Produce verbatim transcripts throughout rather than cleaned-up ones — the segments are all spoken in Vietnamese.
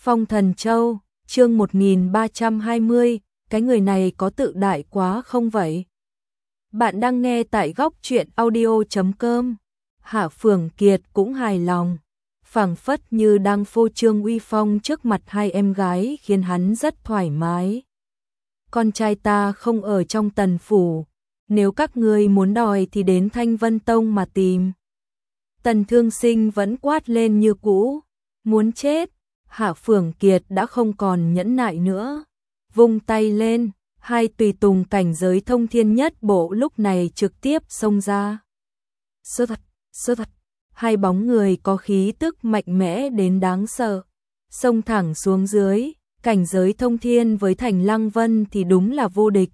Phong Thần Châu, chương một nghìn ba trăm hai mươi, cái người này có tự đại quá không vậy? Bạn đang nghe tại góc truyện audio chấm com. Hạ Phường Kiệt cũng hài lòng, phảng phất như đang phô trương uy phong trước mặt hai em gái khiến hắn rất thoải mái. Con trai ta không ở trong Tần phủ, nếu các ngươi muốn đòi thì đến Thanh Vân Tông mà tìm. Tần Thương Sinh vẫn quát lên như cũ, muốn chết. Hạ Phường Kiệt đã không còn nhẫn nại nữa, vung tay lên, hai tùy tùng cảnh giới thông thiên nhất bộ lúc này trực tiếp xông ra. Sơ thật, sơ thật, hai bóng người có khí tức mạnh mẽ đến đáng sợ, xông thẳng xuống dưới, cảnh giới thông thiên với Thành Lăng Vân thì đúng là vô địch.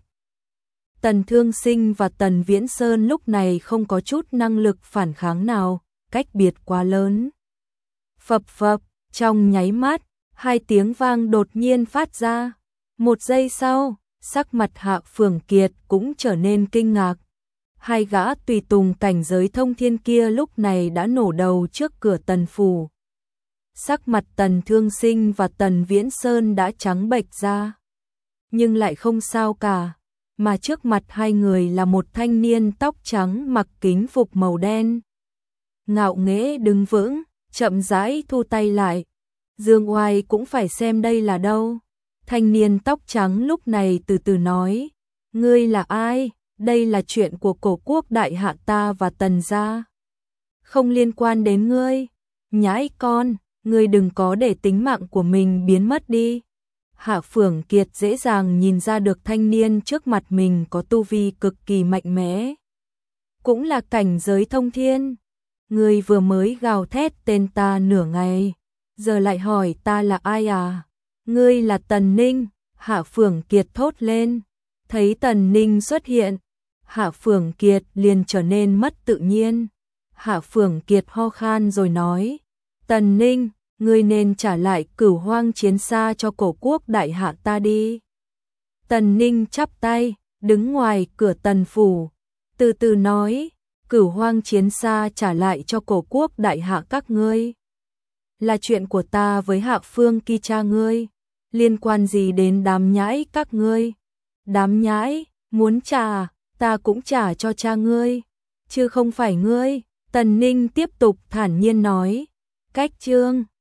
Tần Thương Sinh và Tần Viễn Sơn lúc này không có chút năng lực phản kháng nào, cách biệt quá lớn. Phập phập. Trong nháy mắt, hai tiếng vang đột nhiên phát ra. Một giây sau, sắc mặt Hạ Phường Kiệt cũng trở nên kinh ngạc. Hai gã tùy tùng cảnh giới thông thiên kia lúc này đã nổ đầu trước cửa Tần phủ. Sắc mặt Tần Thương Sinh và Tần Viễn Sơn đã trắng bệch ra. Nhưng lại không sao cả, mà trước mặt hai người là một thanh niên tóc trắng mặc kính phục màu đen. Ngạo nghễ đứng vững, chậm rãi thu tay lại. Dương Oai cũng phải xem đây là đâu. Thanh niên tóc trắng lúc này từ từ nói, ngươi là ai? Đây là chuyện của cổ quốc đại hạ ta và Tần gia, không liên quan đến ngươi. Nhãi con, ngươi đừng có để tính mạng của mình biến mất đi. Hạ Phường Kiệt dễ dàng nhìn ra được thanh niên trước mặt mình có tu vi cực kỳ mạnh mẽ, cũng là cảnh giới thông thiên. Ngươi vừa mới gào thét tên ta nửa ngày, giờ lại hỏi ta là ai à? Ngươi là Tần Ninh. Hạ Phường Kiệt thốt lên. Thấy Tần Ninh xuất hiện, Hạ Phường Kiệt liền trở nên mất tự nhiên. Hạ Phường Kiệt ho khan rồi nói, Tần Ninh, ngươi nên trả lại Cửu Hoang Chiến Sa cho cổ quốc đại hạ ta đi. Tần Ninh chắp tay, đứng ngoài cửa Tần phủ, từ từ nói, Cửu Hoang Chiến Sa trả lại cho cổ quốc đại hạ các ngươi là chuyện của ta với Hạ Phương Ki cha ngươi, liên quan gì đến đám nhãi các ngươi? Đám nhãi, muốn trả, ta cũng trả cho cha ngươi, chứ không phải ngươi. Tần Ninh tiếp tục thản nhiên nói, cách chương.